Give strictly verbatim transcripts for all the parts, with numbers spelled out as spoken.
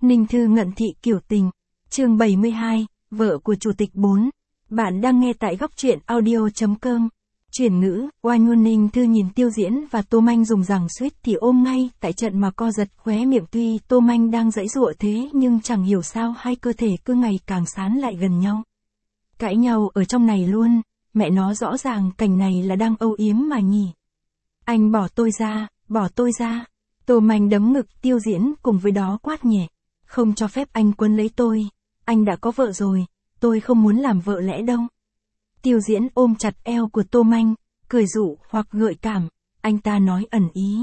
Ninh Thư ngận thị kiểu tình. Chương bảy mươi hai, vợ của chủ tịch bốn. Bạn đang nghe tại góc truyện audio chấm com. Chuyển ngữ, oai ngôn. Ninh Thư nhìn Tiêu Diễn và Tô Manh dùng rằng suýt thì ôm ngay tại trận mà co giật khóe miệng. Tuy Tô Manh đang giãy giụa thế nhưng chẳng hiểu sao hai cơ thể cứ ngày càng sán lại gần nhau. Cãi nhau ở trong này luôn, mẹ nó rõ ràng cảnh này là đang âu yếm mà nhỉ. Anh bỏ tôi ra, bỏ tôi ra. Tô Manh đấm ngực Tiêu Diễn cùng với đó quát nhẹ. Không cho phép anh quấn lấy tôi, anh đã có vợ rồi, tôi không muốn làm vợ lẽ đâu. Tiêu Diễn ôm chặt eo của Tô Manh, cười dụ hoặc gợi cảm, anh ta nói ẩn ý.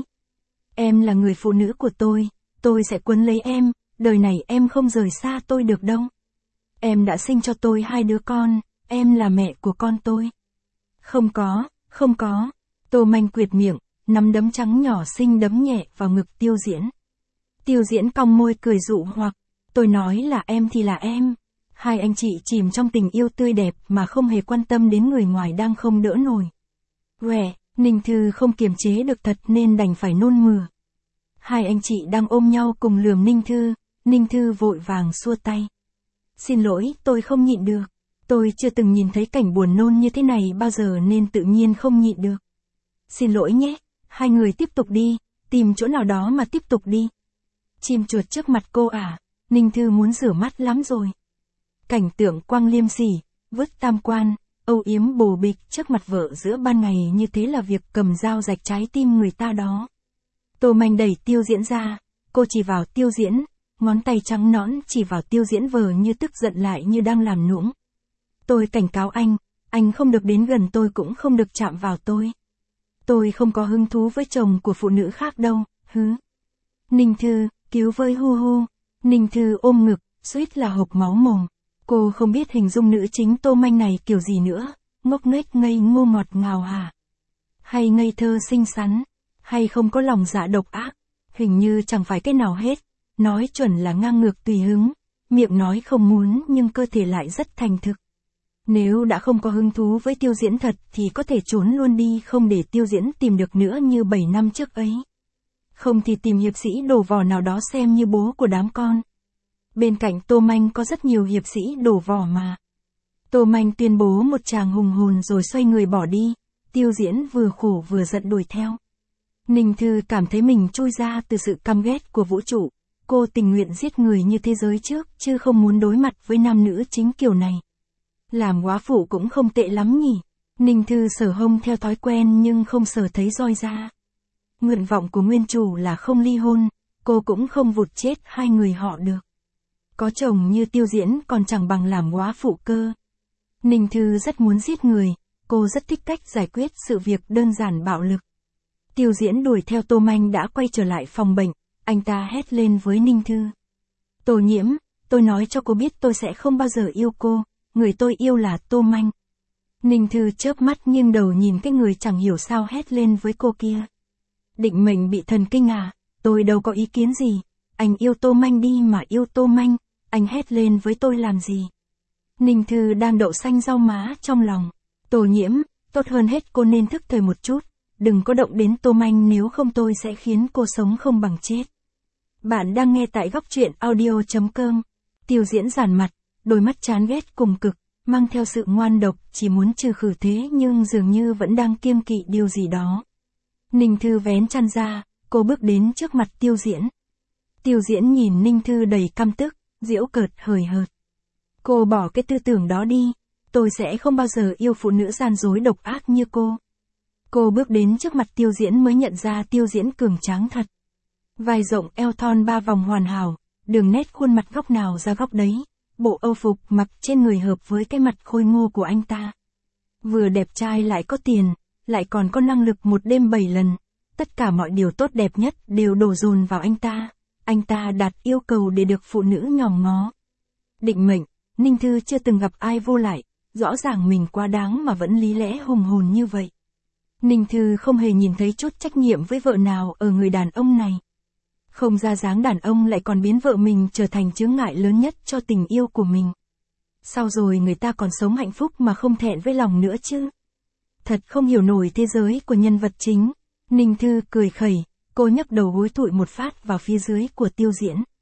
Em là người phụ nữ của tôi, tôi sẽ quấn lấy em, đời này em không rời xa tôi được đâu. Em đã sinh cho tôi hai đứa con, em là mẹ của con tôi. Không có, không có. Tô Manh quệt miệng, nắm đấm trắng nhỏ xinh đấm nhẹ vào ngực Tiêu Diễn. Tiêu Diễn cong môi cười dụ hoặc, tôi nói là em thì là em. Hai anh chị chìm trong tình yêu tươi đẹp mà không hề quan tâm đến người ngoài đang không đỡ nổi. Quẻ, Ninh Thư không kiềm chế được thật nên đành phải nôn mửa. Hai anh chị đang ôm nhau cùng lườm Ninh Thư, Ninh Thư vội vàng xua tay. Xin lỗi, tôi không nhịn được. Tôi chưa từng nhìn thấy cảnh buồn nôn như thế này bao giờ nên tự nhiên không nhịn được. Xin lỗi nhé, hai người tiếp tục đi, tìm chỗ nào đó mà tiếp tục đi. Chim chuột trước mặt cô à, Ninh Thư muốn rửa mắt lắm rồi. Cảnh tượng quang liêm sỉ, vứt tam quan, âu yếm bồ bịch trước mặt vợ giữa ban ngày như thế là việc cầm dao rạch trái tim người ta đó. Tô Manh đẩy Tiêu Diễn ra, cô chỉ vào Tiêu Diễn, ngón tay trắng nõn chỉ vào Tiêu Diễn vờ như tức giận lại như đang làm nũng. Tôi cảnh cáo anh, anh không được đến gần tôi cũng không được chạm vào tôi. Tôi không có hứng thú với chồng của phụ nữ khác đâu, hứ. Ninh Thư, cứu với hu hu. Ninh Thư ôm ngực, suýt là hộc máu mồm. Cô không biết hình dung nữ chính Tô Manh này kiểu gì nữa, ngốc nghếch ngây ngô ngọt ngào hả? Hay ngây thơ xinh xắn? Hay không có lòng dạ độc ác? Hình như chẳng phải cái nào hết, nói chuẩn là ngang ngược tùy hứng, miệng nói không muốn nhưng cơ thể lại rất thành thực. Nếu đã không có hứng thú với Tiêu Diễn thật thì có thể trốn luôn đi không để Tiêu Diễn tìm được nữa như bảy năm trước ấy. Không thì tìm hiệp sĩ đổ vỏ nào đó xem như bố của đám con. Bên cạnh Tô Manh có rất nhiều hiệp sĩ đổ vỏ mà. Tô Manh tuyên bố một tràng hùng hồn rồi xoay người bỏ đi, Tiêu Diễn vừa khổ vừa giận đuổi theo. Ninh Thư cảm thấy mình trôi ra từ sự căm ghét của vũ trụ, cô tình nguyện giết người như thế giới trước chứ không muốn đối mặt với nam nữ chính kiểu này. Làm góa phụ cũng không tệ lắm nhỉ. Ninh Thư sờ hông theo thói quen nhưng không sờ thấy roi ra. Nguyện vọng của nguyên chủ là không ly hôn, cô cũng không vụt chết hai người họ được. Có chồng như Tiêu Diễn còn chẳng bằng làm góa phụ cơ. Ninh Thư rất muốn giết người, cô rất thích cách giải quyết sự việc đơn giản bạo lực. Tiêu Diễn đuổi theo Tô Manh đã quay trở lại phòng bệnh, anh ta hét lên với Ninh Thư. Tô Nhiễm, tôi nói cho cô biết tôi sẽ không bao giờ yêu cô, người tôi yêu là Tô Manh. Ninh Thư chớp mắt nghiêng đầu nhìn cái người chẳng hiểu sao hét lên với cô kia. Định mệnh bị thần kinh à, tôi đâu có ý kiến gì, anh yêu Tô Manh đi mà yêu Tô Manh, anh hét lên với tôi làm gì. Ninh Thư đang đậu xanh rau má trong lòng. Tô Nhiễm, tốt hơn hết cô nên thức thời một chút, đừng có động đến Tô Manh nếu không tôi sẽ khiến cô sống không bằng chết. Bạn đang nghe tại góc truyện audio chấm com. Tiêu Diễn giản mặt, đôi mắt chán ghét cùng cực, mang theo sự ngoan độc, chỉ muốn trừ khử thế nhưng dường như vẫn đang kiêng kỵ điều gì đó. Ninh Thư vén chăn ra, cô bước đến trước mặt Tiêu Diễn. Tiêu Diễn nhìn Ninh Thư đầy căm tức, giễu cợt hời hợt. Cô bỏ cái tư tưởng đó đi, tôi sẽ không bao giờ yêu phụ nữ gian dối độc ác như cô. Cô bước đến trước mặt Tiêu Diễn mới nhận ra Tiêu Diễn cường tráng thật. Vai rộng eo thon ba vòng hoàn hảo, đường nét khuôn mặt góc nào ra góc đấy, bộ âu phục mặc trên người hợp với cái mặt khôi ngô của anh ta. Vừa đẹp trai lại có tiền, lại còn có năng lực một đêm bảy lần, tất cả mọi điều tốt đẹp nhất đều đổ dồn vào anh ta. Anh ta đặt yêu cầu để được phụ nữ nhòm ngó. Định mệnh, Ninh Thư chưa từng gặp ai vô lại, rõ ràng mình quá đáng mà vẫn lý lẽ hùng hồn như vậy. Ninh Thư không hề nhìn thấy chút trách nhiệm với vợ nào ở người đàn ông này. Không ra dáng đàn ông lại còn biến vợ mình trở thành chướng ngại lớn nhất cho tình yêu của mình. Sau rồi người ta còn sống hạnh phúc mà không thẹn với lòng nữa chứ. Thật không hiểu nổi thế giới của nhân vật chính. Ninh Thư cười khẩy, cô nhấc đầu gối thụi một phát vào phía dưới của Tiêu Diễn.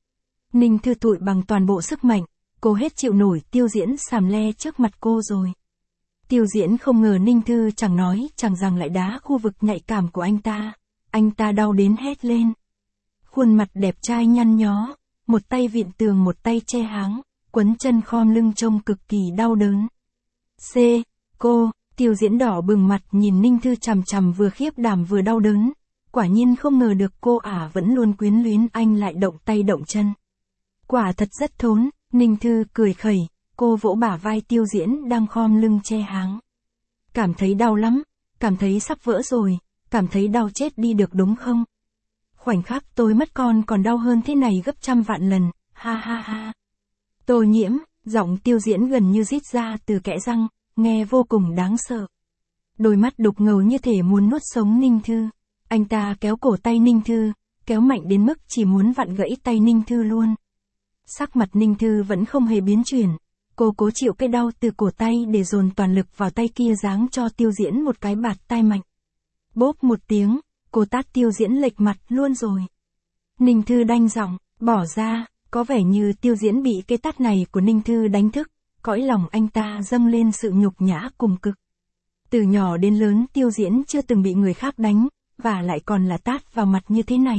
Ninh Thư tụi bằng toàn bộ sức mạnh, cô hết chịu nổi Tiêu Diễn sàm le trước mặt cô rồi. Tiêu Diễn không ngờ Ninh Thư chẳng nói chẳng rằng lại đá khu vực nhạy cảm của anh ta. Anh ta đau đến hét lên. Khuôn mặt đẹp trai nhăn nhó, một tay vịn tường một tay che háng, quấn chân khom lưng trông cực kỳ đau đớn. C. Cô, Tiêu Diễn đỏ bừng mặt nhìn Ninh Thư chằm chằm vừa khiếp đảm vừa đau đớn. Quả nhiên không ngờ được cô ả vẫn luôn quyến luyến anh lại động tay động chân. Quả thật rất thốn, Ninh Thư cười khẩy, cô vỗ bả vai Tiêu Diễn đang khom lưng che háng. Cảm thấy đau lắm, cảm thấy sắp vỡ rồi, cảm thấy đau chết đi được đúng không? Khoảnh khắc tôi mất con còn đau hơn thế này gấp trăm vạn lần, ha ha ha. Tô Nhiễm, giọng Tiêu Diễn gần như rít ra từ kẽ răng, nghe vô cùng đáng sợ. Đôi mắt đục ngầu như thể muốn nuốt sống Ninh Thư. Anh ta kéo cổ tay Ninh Thư, kéo mạnh đến mức chỉ muốn vặn gãy tay Ninh Thư luôn. Sắc mặt Ninh Thư vẫn không hề biến chuyển. Cô cố chịu cái đau từ cổ tay để dồn toàn lực vào tay kia giáng cho Tiêu Diễn một cái bạt tai mạnh. Bốp một tiếng, cô tát Tiêu Diễn lệch mặt luôn rồi. Ninh Thư đanh giọng, bỏ ra, có vẻ như Tiêu Diễn bị cái tát này của Ninh Thư đánh thức, cõi lòng anh ta dâng lên sự nhục nhã cùng cực. Từ nhỏ đến lớn Tiêu Diễn chưa từng bị người khác đánh, và lại còn là tát vào mặt như thế này.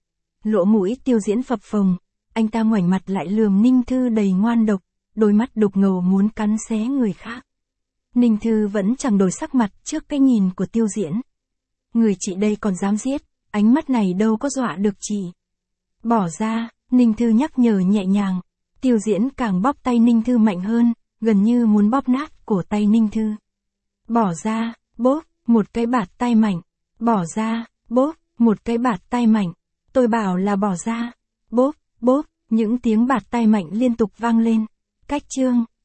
Lỗ mũi Tiêu Diễn phập phồng, anh ta ngoảnh mặt lại lườm Ninh Thư đầy ngoan độc, đôi mắt đục ngầu muốn cắn xé người khác. Ninh Thư vẫn chẳng đổi sắc mặt trước cái nhìn của Tiêu Diễn. Người chị đây còn dám giết, ánh mắt này đâu có dọa được chị. Bỏ ra, Ninh Thư nhắc nhở nhẹ nhàng. Tiêu Diễn càng bóp tay Ninh Thư mạnh hơn, gần như muốn bóp nát cổ tay Ninh Thư. Bỏ ra, bốp, một cái bạt tay mạnh. Bỏ ra, bốp, một cái bạt tay mạnh. Tôi bảo là bỏ ra. Bốp, bốp, những tiếng bạt tay mạnh liên tục vang lên. Cách chương.